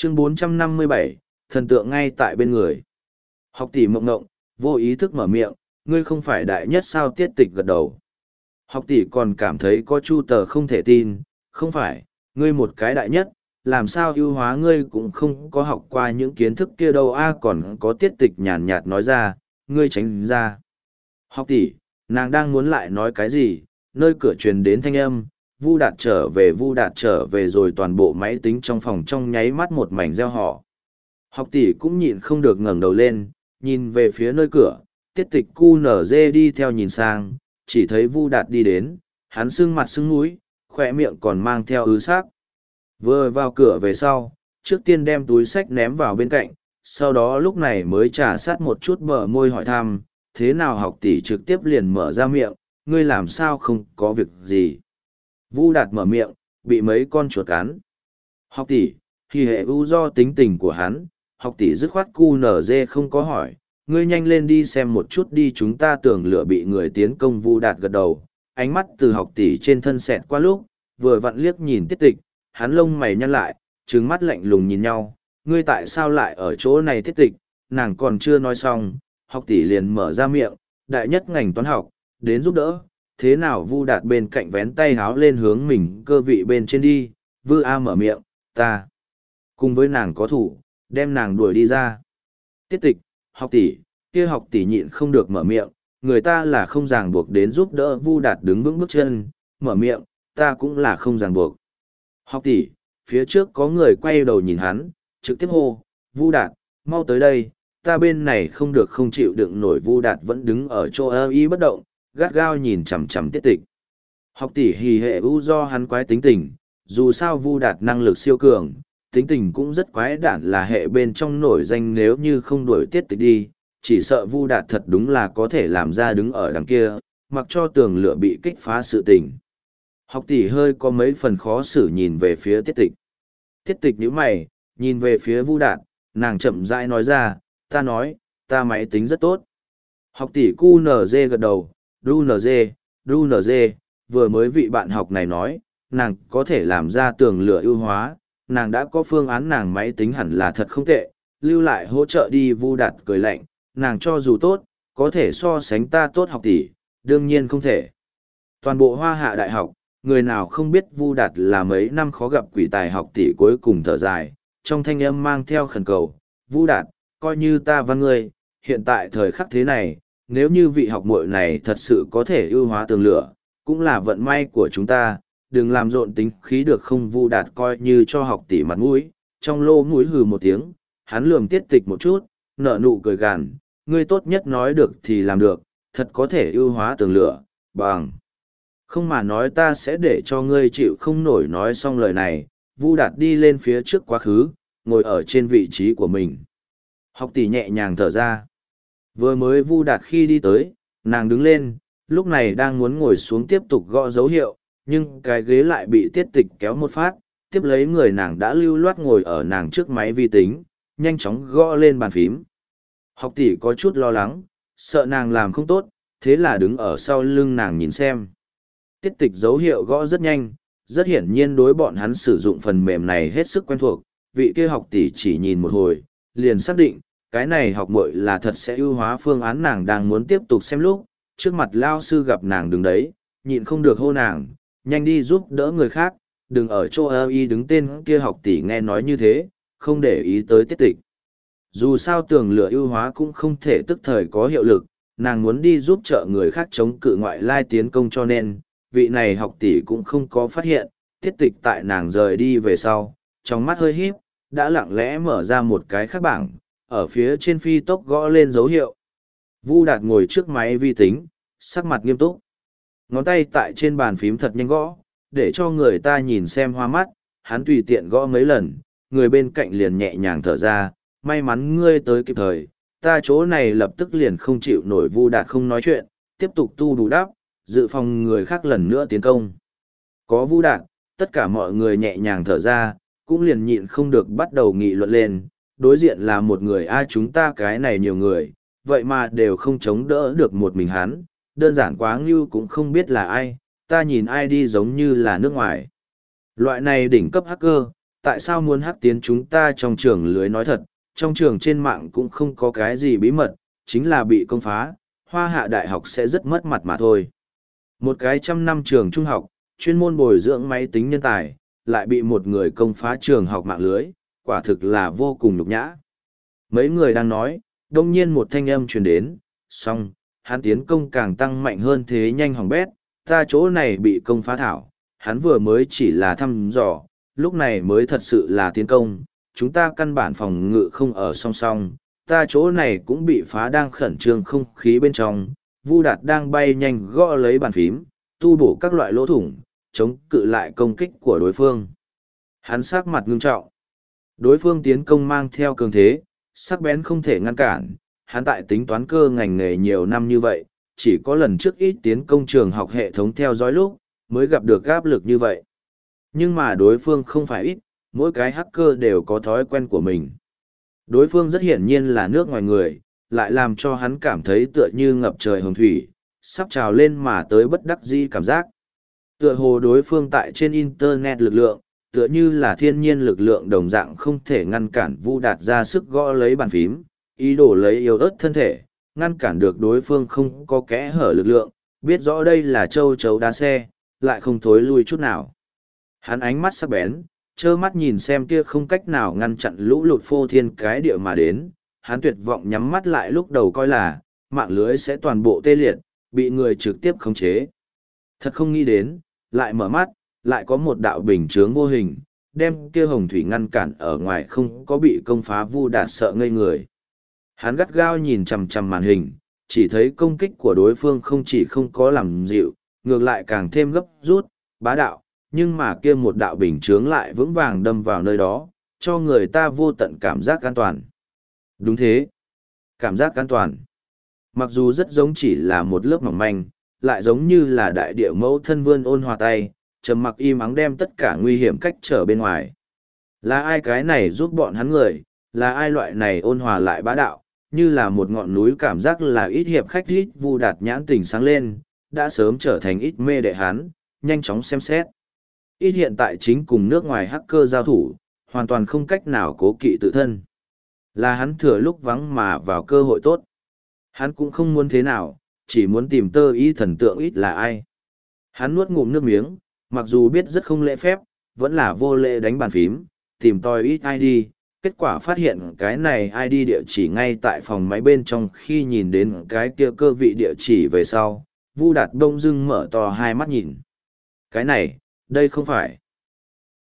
Chương 457, thần tượng ngay tại bên người. Học tỷ mộng ngộng, vô ý thức mở miệng, ngươi không phải đại nhất sao? Tiết tịch gật đầu. Học tỷ còn cảm thấy có chu tờ không thể tin, không phải, ngươi một cái đại nhất, làm sao ưu hóa ngươi cũng không có học qua những kiến thức kia đâu a. Còn có tiết tịch nhàn nhạt nói ra, ngươi tránh ra. Học tỷ, nàng đang muốn lại nói cái gì, nơi cửa truyền đến thanh âm, Vu Đạt trở về rồi toàn bộ máy tính trong phòng trong nháy mắt một mảnh reo hò. Học tỷ cũng nhịn không được ngẩng đầu lên, nhìn về phía nơi cửa, tiết tịch QNZ đi theo nhìn sang, chỉ thấy Vu Đạt đi đến, hắn sưng mặt sưng mũi, khỏe miệng còn mang theo ứ sắc. Vừa vào cửa về sau, trước tiên đem túi sách ném vào bên cạnh, sau đó lúc này mới trà sát một chút bờ môi hỏi thăm, thế nào? Học tỷ trực tiếp liền mở ra miệng, ngươi làm sao không có việc gì? Vu Đạt mở miệng, bị mấy con chuột cắn. Học tỷ, thì hệ u do tính tình của hắn, học tỷ dứt khoát QNZ không có hỏi, ngươi nhanh lên đi xem một chút đi, chúng ta tưởng lửa bị người tiến công. Vu Đạt gật đầu, ánh mắt từ học tỷ trên thân xẹt qua lúc, vừa vặn liếc nhìn tiết tịch, hắn lông mày nhăn lại, trừng mắt lạnh lùng nhìn nhau, ngươi tại sao lại ở chỗ này? Tiết tịch, nàng còn chưa nói xong, học tỷ liền mở ra miệng, đại nhất ngành toán học, đến giúp đỡ, thế nào? Vu Đạt bên cạnh vén tay háo lên hướng mình cơ vị bên trên đi, Vư A mở miệng, ta cùng với nàng có thủ, đem nàng đuổi đi ra. Tiết tịch, học tỷ, kia học tỷ nhịn không được mở miệng, người ta là không ràng buộc đến giúp đỡ. Vu Đạt đứng vững bước chân, mở miệng, ta cũng là không ràng buộc. Học tỷ, phía trước có người quay đầu nhìn hắn, trực tiếp hô, Vu Đạt, mau tới đây, ta bên này không được không chịu đựng nổi. Vu Đạt vẫn đứng ở chỗ ơ y bất động, gắt gao nhìn chằm chằm tiết tịch. Học tỷ hì hệ u do hắn quái tính tình, dù sao Vu Đạt năng lực siêu cường, tính tình cũng rất quái đản, là hệ bên trong nổi danh, nếu như không đuổi tiết tịch đi, chỉ sợ Vu Đạt thật đúng là có thể làm ra đứng ở đằng kia, mặc cho tường lửa bị kích phá sự tình. Học tỷ hơi có mấy phần khó xử nhìn về phía tiết tịch. Tiết tịch nhíu mày, nhìn về phía Vu Đạt, nàng chậm rãi nói ra, ta nói, ta máy tính rất tốt. Học tỷ QNZ gật đầu, DUNZ, vừa mới vị bạn học này nói, nàng có thể làm ra tường lửa ưu hóa, nàng đã có phương án, nàng máy tính hẳn là thật không tệ, lưu lại hỗ trợ đi. Vu Đạt cười lạnh, nàng cho dù tốt, có thể so sánh ta tốt? Học tỷ, đương nhiên không thể. Toàn bộ Hoa Hạ Đại học, người nào không biết Vu Đạt là mấy năm khó gặp quỷ tài? Học tỷ cuối cùng thở dài, trong thanh âm mang theo khẩn cầu, Vu Đạt, coi như ta văn ngươi, hiện tại thời khắc thế này, nếu như vị học muội này thật sự có thể ưu hóa tường lửa, cũng là vận may của chúng ta, đừng làm rộn tính khí được không? Vu Đạt coi như cho học tỷ mặt mũi, trong lô mũi hừ một tiếng, hắn lườm tiết tịch một chút, nở nụ cười gằn, ngươi tốt nhất nói được thì làm được, thật có thể ưu hóa tường lửa, bằng không mà nói ta sẽ để cho ngươi chịu không nổi. Nói xong lời này, Vu Đạt đi lên phía trước quá khứ, ngồi ở trên vị trí của mình. Học tỷ nhẹ nhàng thở ra. Vừa mới Vu Đạt khi đi tới, nàng đứng lên, lúc này đang muốn ngồi xuống tiếp tục gõ dấu hiệu, nhưng cái ghế lại bị tiết tịch kéo một phát, tiếp lấy người nàng đã lưu loát ngồi ở nàng trước máy vi tính, nhanh chóng gõ lên bàn phím. Học tỷ có chút lo lắng, sợ nàng làm không tốt, thế là đứng ở sau lưng nàng nhìn xem. Tiết tịch dấu hiệu gõ rất nhanh, rất hiển nhiên đối bọn hắn sử dụng phần mềm này hết sức quen thuộc, vị kia học tỷ chỉ nhìn một hồi, liền xác định, cái này học muội là thật sẽ ưu hóa phương án. Nàng đang muốn tiếp tục xem lúc, trước mặt lao sư gặp nàng đứng đấy, nhịn không được hô nàng, nhanh đi giúp đỡ người khác, đừng ở chỗ ơ y đứng. Tên kia học tỷ nghe nói như thế, không để ý tới tiết tịch. Dù sao tường lửa ưu hóa cũng không thể tức thời có hiệu lực, nàng muốn đi giúp trợ người khác chống cự ngoại lai tiến công, cho nên, vị này học tỷ cũng không có phát hiện, tiết tịch tại nàng rời đi về sau, trong mắt hơi híp, đã lặng lẽ mở ra một cái khác bảng, ở phía trên phi tốc gõ lên dấu hiệu. Vu Đạt ngồi trước máy vi tính, sắc mặt nghiêm túc. Ngón tay tại trên bàn phím thật nhanh gõ, để cho người ta nhìn xem hoa mắt, hắn tùy tiện gõ mấy lần, người bên cạnh liền nhẹ nhàng thở ra, may mắn ngươi tới kịp thời, ta chỗ này lập tức liền không chịu nổi. Vu Đạt không nói chuyện, tiếp tục tu đủ đắp, dự phòng người khác lần nữa tiến công. Có Vu Đạt, tất cả mọi người nhẹ nhàng thở ra, cũng liền nhịn không được bắt đầu nghị luận lên, đối diện là một người chúng ta cái này nhiều người, vậy mà đều không chống đỡ được một mình hắn, đơn giản quá ngưu, cũng không biết là ai, ta nhìn ai đi giống như là nước ngoài. Loại này đỉnh cấp hacker, tại sao muốn hắc tiến chúng ta trong trường lưới nói thật, trong trường trên mạng cũng không có cái gì bí mật, chính là bị công phá, Hoa Hạ Đại học sẽ rất mất mặt mà thôi. Một cái 100 năm trường trung học, chuyên môn bồi dưỡng máy tính nhân tài, lại bị một người công phá trường học mạng lưới, quả thực là vô cùng nhục nhã. Mấy người đang nói, đông nhiên một thanh âm truyền đến, xong, hắn tiến công càng tăng mạnh hơn thế nhanh hỏng bét, ta chỗ này bị công phá thảo, hắn vừa mới chỉ là thăm dò, lúc này mới thật sự là tiến công, chúng ta căn bản phòng ngự không ở song song, ta chỗ này cũng bị phá đang khẩn trương không khí bên trong, Vu Đạt đang bay nhanh gõ lấy bàn phím, tu bổ các loại lỗ thủng, chống cự lại công kích của đối phương. Hắn sắc mặt ngưng trọng. Đối phương tiến công mang theo cường thế, sắc bén không thể ngăn cản, hắn tại tính toán cơ ngành nghề nhiều năm như vậy, chỉ có lần trước ít tiến công trường học hệ thống theo dõi lúc, mới gặp được áp lực như vậy. Nhưng mà đối phương không phải ít, mỗi cái hacker đều có thói quen của mình. Đối phương rất hiển nhiên là nước ngoài người, lại làm cho hắn cảm thấy tựa như ngập trời hồng thủy, sắp trào lên mà tới bất đắc dĩ cảm giác. Tựa hồ đối phương tại trên Internet lực lượng, tựa như là thiên nhiên lực lượng đồng dạng không thể ngăn cản Vu Đạt ra sức gõ lấy bàn phím, ý đồ lấy yếu ớt thân thể, ngăn cản được đối phương không có kẽ hở lực lượng, biết rõ đây là châu chấu đá xe, lại không thối lui chút nào. Hắn ánh mắt sắc bén, trơ mắt nhìn xem kia không cách nào ngăn chặn lũ lụt phô thiên cái địa mà đến, hắn tuyệt vọng nhắm mắt lại lúc đầu coi là, mạng lưới sẽ toàn bộ tê liệt, bị người trực tiếp khống chế. Thật không nghĩ đến, lại mở mắt, lại có một đạo bình chướng vô hình, đem kia hồng thủy ngăn cản ở ngoài không có bị công phá. Vu Đạt sợ ngây người. Hắn gắt gao nhìn chằm chằm màn hình, chỉ thấy công kích của đối phương không chỉ không có làm dịu, ngược lại càng thêm gấp rút, bá đạo, nhưng mà kia một đạo bình chướng lại vững vàng đâm vào nơi đó, cho người ta vô tận cảm giác an toàn. Đúng thế, cảm giác an toàn. Mặc dù rất giống chỉ là một lớp mỏng manh, lại giống như là đại địa mẫu thân vươn ôn hòa tay, trầm mặc im ắng đem tất cả nguy hiểm cách trở bên ngoài. Là ai cái này giúp bọn hắn người, là ai loại này ôn hòa lại bá đạo, như là một ngọn núi cảm giác là ít hiệp khách ít. Vu Đạt nhãn tình sáng lên, đã sớm trở thành ít mê đệ hắn, nhanh chóng xem xét. Ít hiện tại chính cùng nước ngoài hacker giao thủ, hoàn toàn không cách nào cố kỵ tự thân. Là hắn thừa lúc vắng mà vào cơ hội tốt. Hắn cũng không muốn thế nào, chỉ muốn tìm tơ ý thần tượng ít là ai. Hắn nuốt ngụm nước miếng, mặc dù biết rất không lễ phép, vẫn là vô lễ đánh bàn phím, tìm tòi ít ID, kết quả phát hiện cái này ID địa chỉ ngay tại phòng máy bên trong. Khi nhìn đến cái kia cơ vị địa chỉ về sau, Vu Đạt đông dưng mở to hai mắt nhìn. Cái này, đây không phải.